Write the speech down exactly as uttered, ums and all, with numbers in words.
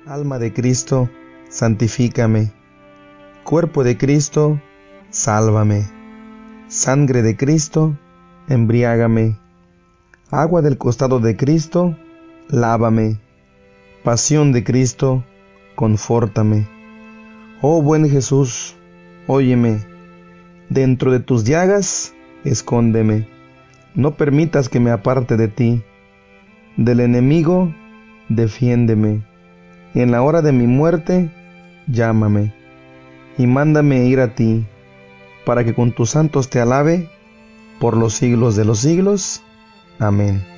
Alma de Cristo, santifícame. Cuerpo de Cristo, sálvame. Sangre de Cristo, embriágame. Agua del costado de Cristo, lávame. Pasión de Cristo, confórtame. Oh buen Jesús, óyeme. Dentro de tus llagas, escóndeme. No permitas que me aparte de ti. Del enemigo, defiéndeme. En la hora de mi muerte, llámame. Y mándame ir a ti, para que con tus santos te alabe por los siglos de los siglos. Amén.